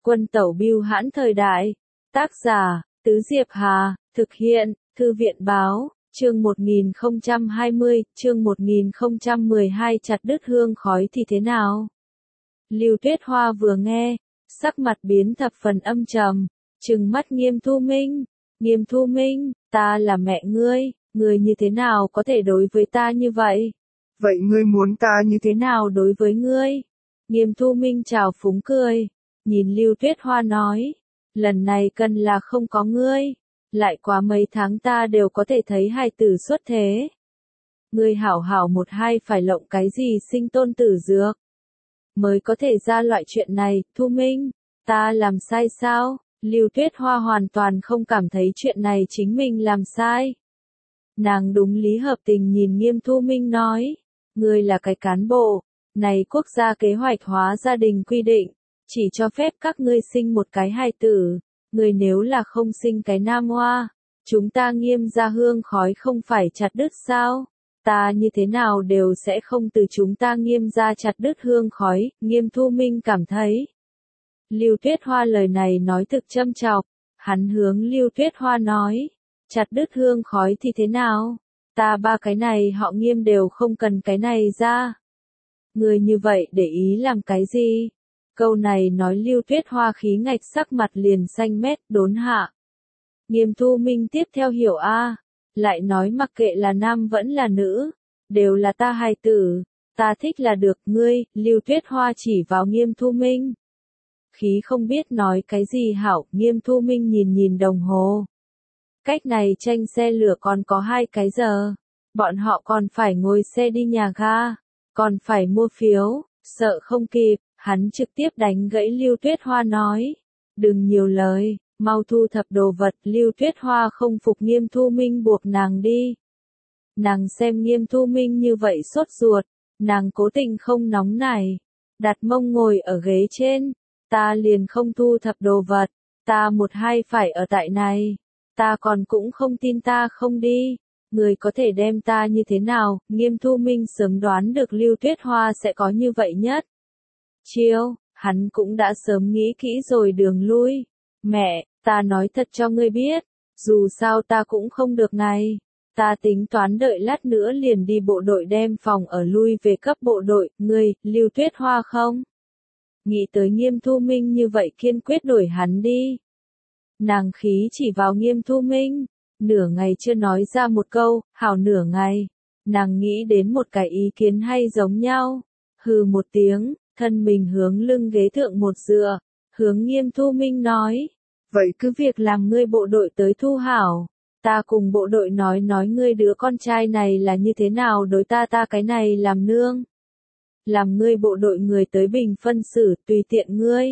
Quân tẩu bưu hãn thời đại. Tác giả, Tứ Diệp Hà, thực hiện, Thư viện báo, chương 1020, chương 1012 chặt đứt hương khói thì thế nào? Lưu Tuyết Hoa vừa nghe, sắc mặt biến thập phần âm trầm, trừng mắt Nghiêm Thu Minh. Nghiêm Thu Minh, ta là mẹ ngươi như thế nào có thể đối với ta như vậy? Vậy ngươi muốn ta như Thế nào đối với ngươi? Nghiêm Thu Minh trào phúng cười, nhìn Lưu Tuyết Hoa nói, lần này cần là không có ngươi, lại quá mấy tháng ta đều có thể thấy hài tử xuất thế. Ngươi hảo hảo một hai phải lộng cái gì sinh tôn tử dược, mới có thể ra loại chuyện này. Thu Minh, ta làm sai sao? Lưu Tuyết Hoa hoàn toàn không cảm thấy chuyện này chính mình làm sai. Nàng đúng lý hợp tình nhìn Nghiêm Thu Minh nói, ngươi là cái cán bộ, này quốc gia kế hoạch hóa gia đình quy định, chỉ cho phép các ngươi sinh một cái hài tử, ngươi nếu là không sinh cái nam hoa, chúng ta Nghiêm gia hương khói không phải chặt đứt sao? Ta như thế nào đều sẽ không từ chúng ta Nghiêm gia chặt đứt hương khói. Nghiêm Thu Minh cảm thấy Lưu Tuyết Hoa lời này nói thực châm chọc, hắn hướng Lưu Tuyết Hoa nói, chặt đứt hương khói thì thế nào? Ta ba cái này họ Nghiêm đều không cần cái này ra. Người như vậy để ý làm cái gì? Câu này nói Lưu Tuyết Hoa khí ngạch sắc mặt liền xanh mét đốn hạ. Nghiêm Thu Minh tiếp theo hiểu lại nói mặc kệ là nam vẫn là nữ, đều là ta hài tử, ta thích là được. Ngươi, Lưu Tuyết Hoa chỉ vào Nghiêm Thu Minh. Khí không biết nói cái gì hảo. Nghiêm Thu Minh nhìn đồng hồ. Cách này tranh xe lửa còn có 2 cái giờ, bọn họ còn phải ngồi xe đi nhà ga, còn phải mua phiếu, sợ không kịp, hắn trực tiếp đánh gãy Lưu Tuyết Hoa nói, đừng nhiều lời, mau thu thập đồ vật. Lưu Tuyết Hoa không phục Nghiêm Thu Minh buộc nàng đi. Nàng xem Nghiêm Thu Minh như vậy sốt ruột, nàng cố tình không nóng nảy, đặt mông ngồi ở ghế trên, ta liền không thu thập đồ vật, ta một hai phải ở tại này, ta còn cũng không tin ta không đi, người có thể đem ta như thế nào? Nghiêm Thu Minh sớm đoán được Lưu Tuyết Hoa sẽ có như vậy nhất chiêu, hắn cũng đã sớm nghĩ kỹ rồi đường lui. Mẹ, ta nói thật cho ngươi biết, dù sao ta cũng không được này. Ta tính toán đợi lát nữa liền đi bộ đội đem phòng ở lui về cấp bộ đội. Ngươi, Lưu Tuyết Hoa không? Nghĩ tới Nghiêm Thu Minh như vậy kiên quyết đuổi hắn đi. Nàng khí chỉ vào Nghiêm Thu Minh, nửa ngày chưa nói ra một câu, hảo nửa ngày. Nàng nghĩ đến một cái ý kiến hay giống nhau. Hừ một tiếng, thân mình hướng lưng ghế thượng một dựa, hướng Nghiêm Thu Minh nói. Vậy cứ việc làm ngươi bộ đội tới thu hảo. Ta cùng bộ đội nói ngươi đứa con trai này là như thế nào đối ta cái này làm nương. Làm ngươi bộ đội người tới bình phân xử tùy tiện ngươi.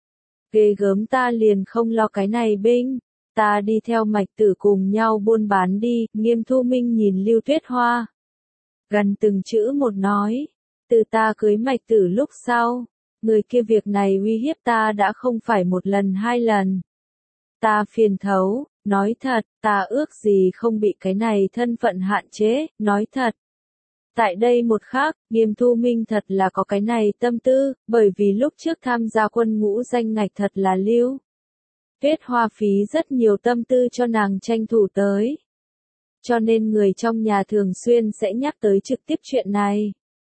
Ghê gớm ta liền không lo cái này binh. Ta đi theo Mạch Tử cùng nhau buôn bán đi. Nghiêm Thu Minh nhìn Lưu Tuyết Hoa, gần từng chữ một nói. Từ ta cưới Mạch Tử lúc sau, người kia việc này uy hiếp ta đã không phải một lần 2 lần. Ta phiền thấu, nói thật, ta ước gì không bị cái này thân phận hạn chế, nói thật. Tại đây một khắc, Nghiêm Thu Minh thật là có cái này tâm tư, bởi vì lúc trước tham gia quân ngũ danh ngạch thật là Lưu Tuyết Hoa phí rất nhiều tâm tư cho nàng tranh thủ tới. Cho nên người trong nhà thường xuyên sẽ nhắc tới trực tiếp chuyện này.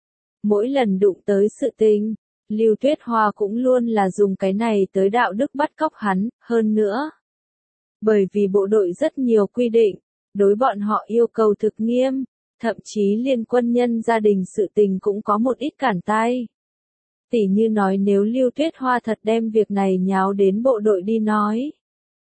Mỗi lần đụng tới sự tình, Lưu Tuyết Hoa cũng luôn là dùng cái này tới đạo đức bắt cóc hắn. Hơn nữa, bởi vì bộ đội rất nhiều quy định, đối bọn họ yêu cầu thực nghiêm, thậm chí liên quân nhân gia đình sự tình cũng có một ít cản tay. Tỉ như nói nếu Lưu Tuyết Hoa thật đem việc này nháo đến bộ đội đi nói,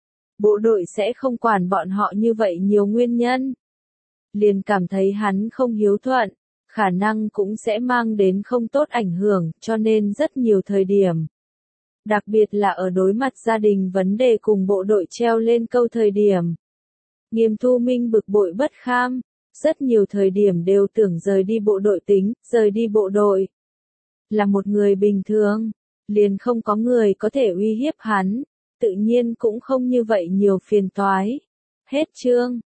bộ đội sẽ không quản bọn họ như vậy nhiều nguyên nhân. Liền cảm thấy hắn không hiếu thuận, khả năng cũng sẽ mang đến không tốt ảnh hưởng, cho nên rất nhiều thời điểm. Đặc biệt là ở đối mặt gia đình vấn đề cùng bộ đội treo lên câu thời điểm. Nghiêm Thu Minh bực bội bất kham, rất nhiều thời điểm đều tưởng rời đi bộ đội tính, rời đi bộ đội. Là một người bình thường, liền không có người có thể uy hiếp hắn, tự nhiên cũng không như vậy nhiều phiền toái. Hết chương.